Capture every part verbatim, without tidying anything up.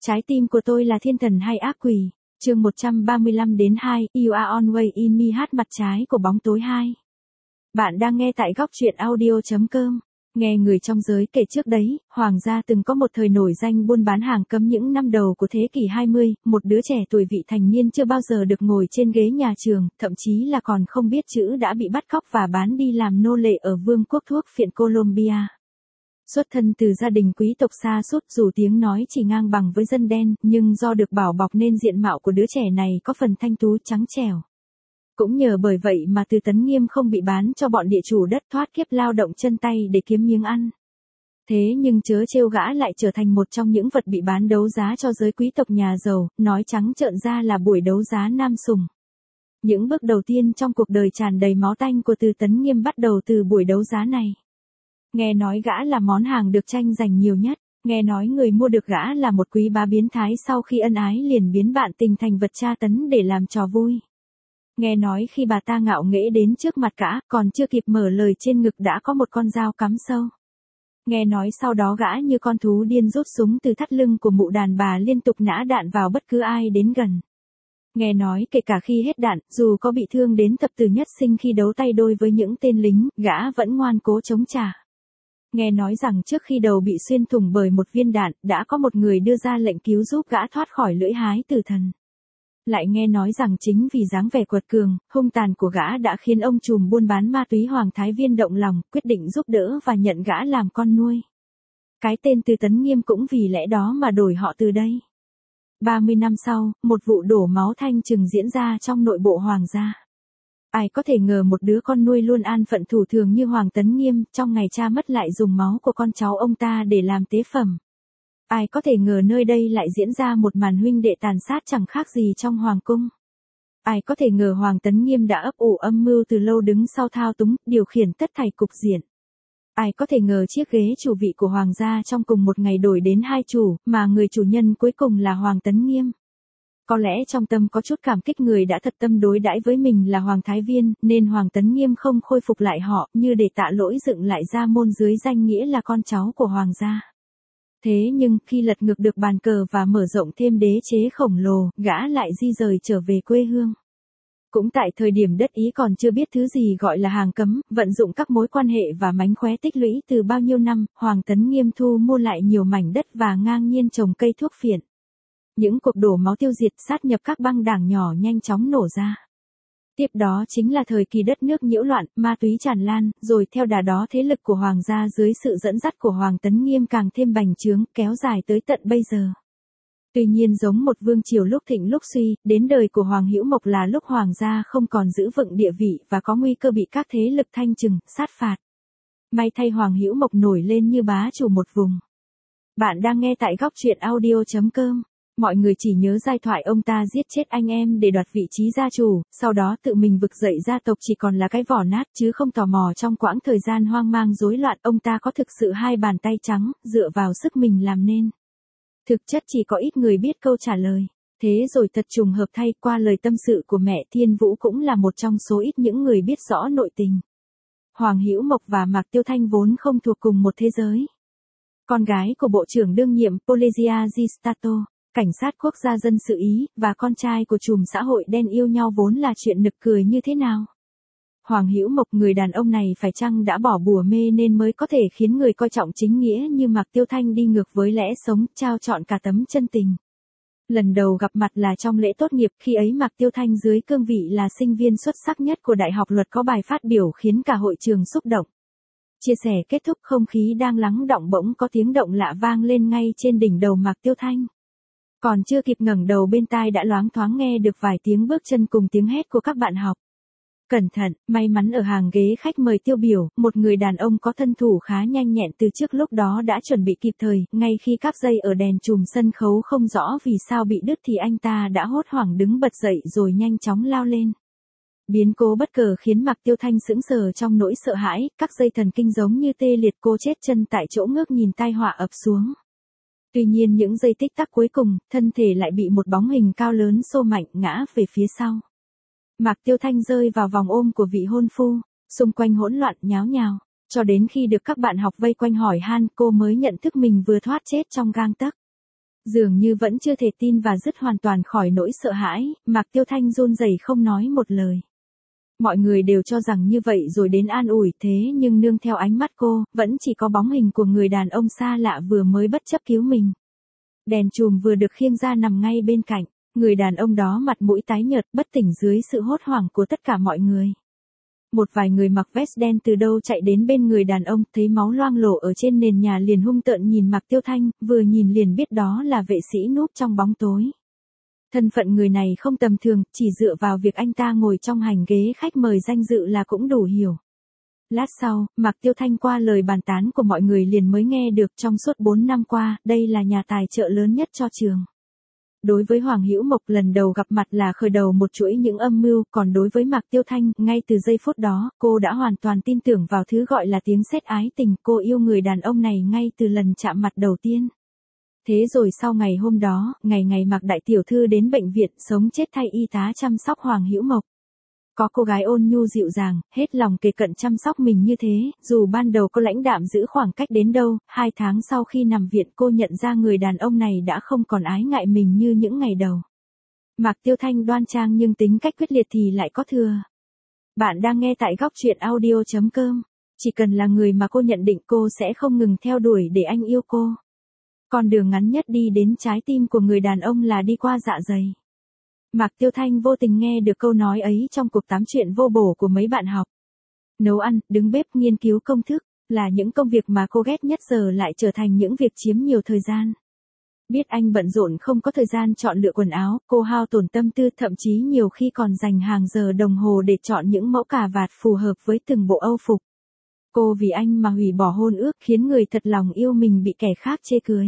Trái tim của tôi là thiên thần hay ác quỷ? Chương một trăm ba mươi lăm đến hai, You Are Always In Me hát mặt trái của bóng tối hai. Bạn đang nghe tại góc truyện audio chấm com. Nghe người trong giới kể trước đấy, Hoàng gia từng có một thời nổi danh buôn bán hàng cấm những năm đầu của thế kỷ hai mươi, một đứa trẻ tuổi vị thành niên chưa bao giờ được ngồi trên ghế nhà trường, thậm chí là còn không biết chữ đã bị bắt cóc và bán đi làm nô lệ ở vương quốc thuốc phiện Colombia. Xuất thân từ gia đình quý tộc xa xốt, dù tiếng nói chỉ ngang bằng với dân đen, nhưng do được bảo bọc nên diện mạo của đứa trẻ này có phần thanh tú trắng trẻo. Cũng nhờ bởi vậy mà Từ Tấn Nghiêm không bị bán cho bọn địa chủ đất, thoát kiếp lao động chân tay để kiếm miếng ăn. Thế nhưng chớ trêu, gã lại trở thành một trong những vật bị bán đấu giá cho giới quý tộc nhà giàu, nói trắng trợn ra là buổi đấu giá nam sùng. Những bước đầu tiên trong cuộc đời tràn đầy máu tanh của Từ Tấn Nghiêm bắt đầu từ buổi đấu giá này. Nghe nói gã là món hàng được tranh giành nhiều nhất, nghe nói người mua được gã là một quý bá biến thái, sau khi ân ái liền biến bạn tình thành vật tra tấn để làm trò vui. Nghe nói khi bà ta ngạo nghễ đến trước mặt gã, còn chưa kịp mở lời trên ngực đã có một con dao cắm sâu. Nghe nói sau đó gã như con thú điên rút súng từ thắt lưng của mụ đàn bà liên tục nã đạn vào bất cứ ai đến gần. Nghe nói kể cả khi hết đạn, dù có bị thương đến thập tử nhất sinh khi đấu tay đôi với những tên lính, gã vẫn ngoan cố chống trả. Nghe nói rằng trước khi đầu bị xuyên thủng bởi một viên đạn, đã có một người đưa ra lệnh cứu giúp gã thoát khỏi lưỡi hái tử thần. Lại nghe nói rằng chính vì dáng vẻ quật cường, hung tàn của gã đã khiến ông trùm buôn bán ma túy Hoàng Thái Viên động lòng, quyết định giúp đỡ và nhận gã làm con nuôi. Cái tên Từ Tấn Nghiêm cũng vì lẽ đó mà đổi họ từ đây. ba mươi năm sau, một vụ đổ máu thanh trừng diễn ra trong nội bộ Hoàng gia. Ai có thể ngờ một đứa con nuôi luôn an phận thủ thường như Hoàng Tấn Nghiêm, trong ngày cha mất lại dùng máu của con cháu ông ta để làm tế phẩm. Ai có thể ngờ nơi đây lại diễn ra một màn huynh đệ tàn sát chẳng khác gì trong hoàng cung. Ai có thể ngờ Hoàng Tấn Nghiêm đã ấp ủ âm mưu từ lâu, đứng sau thao túng, điều khiển tất thảy cục diện. Ai có thể ngờ chiếc ghế chủ vị của Hoàng gia trong cùng một ngày đổi đến hai chủ, mà người chủ nhân cuối cùng là Hoàng Tấn Nghiêm. Có lẽ trong tâm có chút cảm kích người đã thật tâm đối đãi với mình là Hoàng Thái Viên, nên Hoàng Tấn Nghiêm không khôi phục lại họ, như để tạ lỗi dựng lại gia môn dưới danh nghĩa là con cháu của Hoàng gia. Thế nhưng, khi lật ngược được bàn cờ và mở rộng thêm đế chế khổng lồ, gã lại di rời trở về quê hương. Cũng tại thời điểm đất Ý còn chưa biết thứ gì gọi là hàng cấm, vận dụng các mối quan hệ và mánh khóe tích lũy từ bao nhiêu năm, Hoàng Tấn Nghiêm thu mua lại nhiều mảnh đất và ngang nhiên trồng cây thuốc phiện. Những cuộc đổ máu tiêu diệt sát nhập các băng đảng nhỏ nhanh chóng nổ ra. Tiếp đó chính là thời kỳ đất nước nhiễu loạn, ma túy tràn lan, rồi theo đà đó thế lực của Hoàng gia dưới sự dẫn dắt của Hoàng Tấn Nghiêm càng thêm bành trướng, kéo dài tới tận bây giờ. Tuy nhiên giống một vương triều lúc thịnh lúc suy, đến đời của Hoàng Hữu Mộc là lúc Hoàng gia không còn giữ vững địa vị và có nguy cơ bị các thế lực thanh trừng, sát phạt. May thay Hoàng Hữu Mộc nổi lên như bá chủ một vùng. Bạn đang nghe tại góc truyện audio chấm com. Mọi người chỉ nhớ giai thoại ông ta giết chết anh em để đoạt vị trí gia chủ, sau đó tự mình vực dậy gia tộc chỉ còn là cái vỏ nát, chứ không tò mò trong quãng thời gian hoang mang rối loạn ông ta có thực sự hai bàn tay trắng, dựa vào sức mình làm nên. Thực chất chỉ có ít người biết câu trả lời. Thế rồi thật trùng hợp thay, qua lời tâm sự của mẹ, Thiên Vũ cũng là một trong số ít những người biết rõ nội tình. Hoàng Hữu Mộc và Mạc Tiêu Thanh vốn không thuộc cùng một thế giới. Con gái của Bộ trưởng đương nhiệm Polizia Gistato, cảnh sát quốc gia dân sự Ý, và con trai của trùm xã hội đen yêu nhau vốn là chuyện nực cười như thế nào. Hoàng Hữu Mộc, người đàn ông này phải chăng đã bỏ bùa mê nên mới có thể khiến người coi trọng chính nghĩa như Mạc Tiêu Thanh đi ngược với lẽ sống, trao trọn cả tấm chân tình. Lần đầu gặp mặt là trong lễ tốt nghiệp, khi ấy Mạc Tiêu Thanh dưới cương vị là sinh viên xuất sắc nhất của Đại học Luật có bài phát biểu khiến cả hội trường xúc động. Chia sẻ kết thúc, không khí đang lắng đọng bỗng có tiếng động lạ vang lên ngay trên đỉnh đầu Mạc Tiêu Thanh. Còn chưa kịp ngẩng đầu, bên tai đã loáng thoáng nghe được vài tiếng bước chân cùng tiếng hét của các bạn học. Cẩn thận, may mắn ở hàng ghế khách mời tiêu biểu, một người đàn ông có thân thủ khá nhanh nhẹn từ trước lúc đó đã chuẩn bị kịp thời, ngay khi các dây ở đèn chùm sân khấu không rõ vì sao bị đứt thì anh ta đã hốt hoảng đứng bật dậy rồi nhanh chóng lao lên. Biến cố bất ngờ khiến Mạc Tiêu Thanh sững sờ trong nỗi sợ hãi, các dây thần kinh giống như tê liệt, cô chết chân tại chỗ ngước nhìn tai họa ập xuống. Tuy nhiên những giây tích tắc cuối cùng, thân thể lại bị một bóng hình cao lớn xô mạnh ngã về phía sau. Mạc Tiêu Thanh rơi vào vòng ôm của vị hôn phu, xung quanh hỗn loạn nháo nhào, cho đến khi được các bạn học vây quanh hỏi han, cô mới nhận thức mình vừa thoát chết trong gang tấc. Dường như vẫn chưa thể tin và dứt hoàn toàn khỏi nỗi sợ hãi, Mạc Tiêu Thanh run rẩy không nói một lời. Mọi người đều cho rằng như vậy rồi đến an ủi, thế nhưng nương theo ánh mắt cô, vẫn chỉ có bóng hình của người đàn ông xa lạ vừa mới bất chấp cứu mình. Đèn chùm vừa được khiêng ra nằm ngay bên cạnh, người đàn ông đó mặt mũi tái nhợt bất tỉnh dưới sự hốt hoảng của tất cả mọi người. Một vài người mặc vest đen từ đâu chạy đến bên người đàn ông, thấy máu loang lổ ở trên nền nhà liền hung tợn nhìn Mạc Tiêu Thanh, vừa nhìn liền biết đó là vệ sĩ núp trong bóng tối. Thân phận người này không tầm thường, chỉ dựa vào việc anh ta ngồi trong hành ghế khách mời danh dự là cũng đủ hiểu. Lát sau, Mạc Tiêu Thanh qua lời bàn tán của mọi người liền mới nghe được trong suốt bốn năm qua, đây là nhà tài trợ lớn nhất cho trường. Đối với Hoàng Hữu Mộc lần đầu gặp mặt là khởi đầu một chuỗi những âm mưu, còn đối với Mạc Tiêu Thanh, ngay từ giây phút đó, cô đã hoàn toàn tin tưởng vào thứ gọi là tiếng sét ái tình, cô yêu người đàn ông này ngay từ lần chạm mặt đầu tiên. Thế rồi sau ngày hôm đó, ngày ngày Mạc đại tiểu thư đến bệnh viện sống chết thay y tá chăm sóc Hoàng Hữu Mộc. Có cô gái ôn nhu dịu dàng, hết lòng kề cận chăm sóc mình như thế, dù ban đầu cô lãnh đạm giữ khoảng cách đến đâu, hai tháng sau khi nằm viện cô nhận ra người đàn ông này đã không còn ái ngại mình như những ngày đầu. Mạc Tiêu Thanh đoan trang nhưng tính cách quyết liệt thì lại có thừa. Bạn đang nghe tại góc truyện audio chấm com. Chỉ cần là người mà cô nhận định cô sẽ không ngừng theo đuổi để anh yêu cô. Con đường ngắn nhất đi đến trái tim của người đàn ông là đi qua dạ dày. Mạc Tiêu Thanh vô tình nghe được câu nói ấy trong cuộc tám chuyện vô bổ của mấy bạn học. Nấu ăn, đứng bếp, nghiên cứu công thức, là những công việc mà cô ghét nhất giờ lại trở thành những việc chiếm nhiều thời gian. Biết anh bận rộn không có thời gian chọn lựa quần áo, cô hao tổn tâm tư, thậm chí nhiều khi còn dành hàng giờ đồng hồ để chọn những mẫu cà vạt phù hợp với từng bộ âu phục. Cô vì anh mà hủy bỏ hôn ước khiến người thật lòng yêu mình bị kẻ khác chê cười.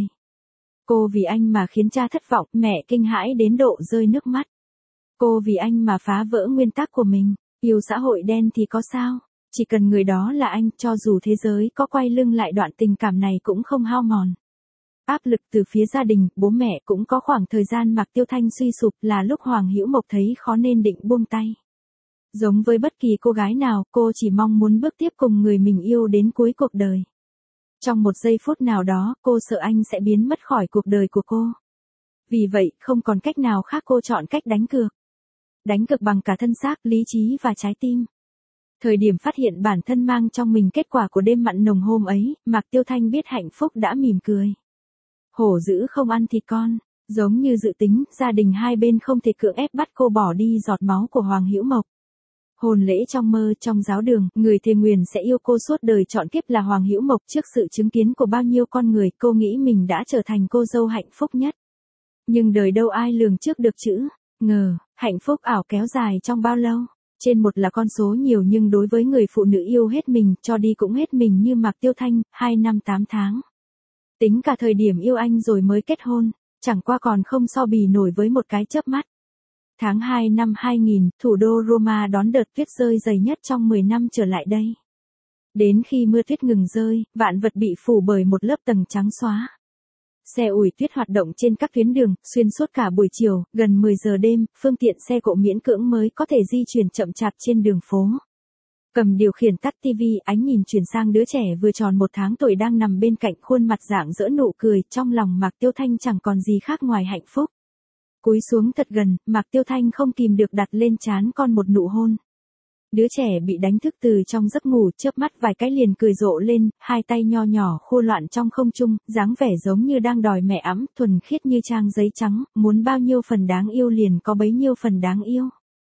Cô vì anh mà khiến cha thất vọng, mẹ kinh hãi đến độ rơi nước mắt. Cô vì anh mà phá vỡ nguyên tắc của mình, yêu xã hội đen thì có sao, chỉ cần người đó là anh, cho dù thế giới có quay lưng lại đoạn tình cảm này cũng không hao mòn. Áp lực từ phía gia đình, bố mẹ cũng có khoảng thời gian Mạc Tiêu Thanh suy sụp, là lúc Hoàng Hữu Mộc thấy khó nên định buông tay. Giống với bất kỳ cô gái nào, cô chỉ mong muốn bước tiếp cùng người mình yêu đến cuối cuộc đời. Trong một giây phút nào đó, cô sợ anh sẽ biến mất khỏi cuộc đời của cô. Vì vậy, không còn cách nào khác, cô chọn cách đánh cược. Đánh cược bằng cả thân xác, lý trí và trái tim. Thời điểm phát hiện bản thân mang trong mình kết quả của đêm mặn nồng hôm ấy, Mạc Tiêu Thanh biết hạnh phúc đã mỉm cười. Hổ dữ không ăn thịt con, giống như dự tính, gia đình hai bên không thể cưỡng ép bắt cô bỏ đi giọt máu của Hoàng Hữu Mộc. Hôn lễ trong mơ, trong giáo đường, người thề nguyền sẽ yêu cô suốt đời trọn kiếp là Hoàng Hữu Mộc. Trước sự chứng kiến của bao nhiêu con người, cô nghĩ mình đã trở thành cô dâu hạnh phúc nhất. Nhưng đời đâu ai lường trước được chữ ngờ, hạnh phúc ảo kéo dài trong bao lâu. Trên một là con số nhiều nhưng đối với người phụ nữ yêu hết mình, cho đi cũng hết mình như Mạc Tiêu Thanh, hai năm tám tháng. Tính cả thời điểm yêu anh rồi mới kết hôn, chẳng qua còn không so bì nổi với một cái chớp mắt. Tháng hai năm hai nghìn, thủ đô Roma đón đợt tuyết rơi dày nhất trong mười năm trở lại đây. Đến khi mưa tuyết ngừng rơi, vạn vật bị phủ bởi một lớp tầng trắng xóa. Xe ủi tuyết hoạt động trên các tuyến đường, xuyên suốt cả buổi chiều, gần mười giờ đêm, phương tiện xe cộ miễn cưỡng mới có thể di chuyển chậm chạp trên đường phố. Cầm điều khiển tắt tivi, ánh nhìn chuyển sang đứa trẻ vừa tròn một tháng tuổi đang nằm bên cạnh, khuôn mặt rạng rỡ nụ cười, trong lòng Mạc Tiêu Thanh chẳng còn gì khác ngoài hạnh phúc. Cúi xuống thật gần, Mạc Tiêu Thanh không kìm được đặt lên trán con một nụ hôn. Đứa trẻ bị đánh thức từ trong giấc ngủ, chớp mắt vài cái liền cười rộ lên, hai tay nho nhỏ khô loạn trong không trung, dáng vẻ giống như đang đòi mẹ ẵm, thuần khiết như trang giấy trắng, muốn bao nhiêu phần đáng yêu liền có bấy nhiêu phần đáng yêu.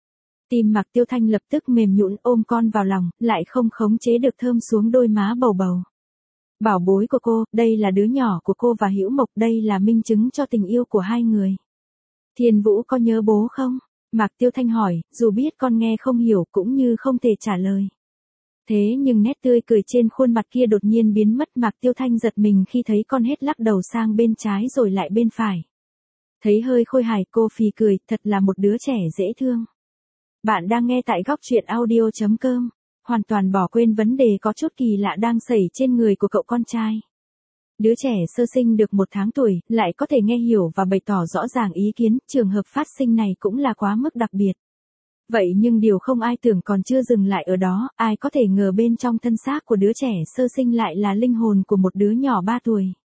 Tim Mạc Tiêu Thanh lập tức mềm nhũn, ôm con vào lòng, lại không khống chế được thơm xuống đôi má bầu bầu. Bảo bối của cô, đây là đứa nhỏ của cô và Hữu Mộc, đây là minh chứng cho tình yêu của hai người. Thiên Vũ có nhớ bố không? Mạc Tiêu Thanh hỏi, dù biết con nghe không hiểu cũng như không thể trả lời. Thế nhưng nét tươi cười trên khuôn mặt kia đột nhiên biến mất. Mạc Tiêu Thanh giật mình khi thấy con hết lắc đầu sang bên trái rồi lại bên phải. Thấy hơi khôi hài, cô phì cười, thật là một đứa trẻ dễ thương. Bạn đang nghe tại góc truyện audio chấm com, hoàn toàn bỏ quên vấn đề có chút kỳ lạ đang xảy trên người của cậu con trai. Đứa trẻ sơ sinh được một tháng tuổi, lại có thể nghe hiểu và bày tỏ rõ ràng ý kiến, trường hợp phát sinh này cũng là quá mức đặc biệt. Vậy nhưng điều không ai tưởng còn chưa dừng lại ở đó, ai có thể ngờ bên trong thân xác của đứa trẻ sơ sinh lại là linh hồn của một đứa nhỏ ba tuổi.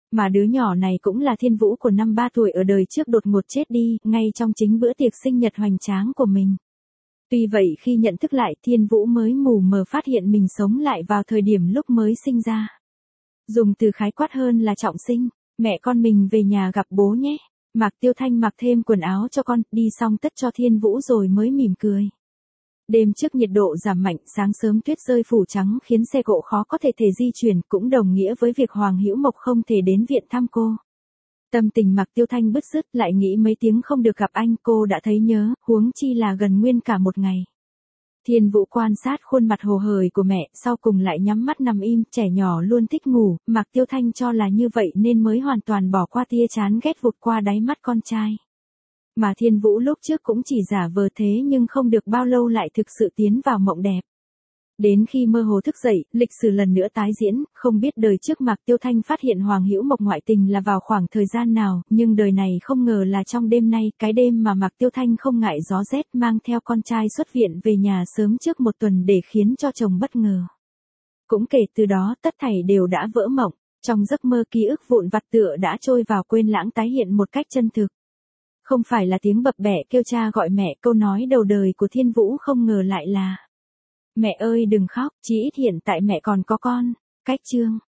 Mà đứa nhỏ này cũng là Thiên Vũ của năm ba tuổi ở đời trước đột ngột chết đi, ngay trong chính bữa tiệc sinh nhật hoành tráng của mình. Tuy vậy khi nhận thức lại, Thiên Vũ mới mù mờ phát hiện mình sống lại vào thời điểm lúc mới sinh ra. Dùng từ khái quát hơn là trọng sinh, mẹ con mình về nhà gặp bố nhé. Mạc Tiêu Thanh mặc thêm quần áo cho con, đi xong tất cho Thiên Vũ rồi mới mỉm cười. Đêm trước nhiệt độ giảm mạnh, sáng sớm tuyết rơi phủ trắng khiến xe cộ khó có thể thể di chuyển, cũng đồng nghĩa với việc Hoàng Hữu Mộc không thể đến viện thăm cô. Tâm tình Mạc Tiêu Thanh bứt rứt, lại nghĩ mấy tiếng không được gặp anh cô đã thấy nhớ, huống chi là gần nguyên cả một ngày. Thiên Vũ quan sát khuôn mặt hồ hởi của mẹ, sau cùng lại nhắm mắt nằm im, trẻ nhỏ luôn thích ngủ, Mạc Tiêu Thanh cho là như vậy nên mới hoàn toàn bỏ qua tia chán ghét vụt qua đáy mắt con trai. Mà Thiên Vũ lúc trước cũng chỉ giả vờ thế nhưng không được bao lâu lại thực sự tiến vào mộng đẹp. Đến khi mơ hồ thức dậy, lịch sử lần nữa tái diễn, không biết đời trước Mạc Tiêu Thanh phát hiện Hoàng Hữu Mộc ngoại tình là vào khoảng thời gian nào, nhưng đời này không ngờ là trong đêm nay, cái đêm mà Mạc Tiêu Thanh không ngại gió rét mang theo con trai xuất viện về nhà sớm trước một tuần để khiến cho chồng bất ngờ. Cũng kể từ đó tất thảy đều đã vỡ mộng, trong giấc mơ ký ức vụn vặt tựa đã trôi vào quên lãng tái hiện một cách chân thực. Không phải là tiếng bập bẹ kêu cha gọi mẹ, câu nói đầu đời của Thiên Vũ không ngờ lại là: mẹ ơi đừng khóc, chí ít hiện tại mẹ còn có con. Cách chương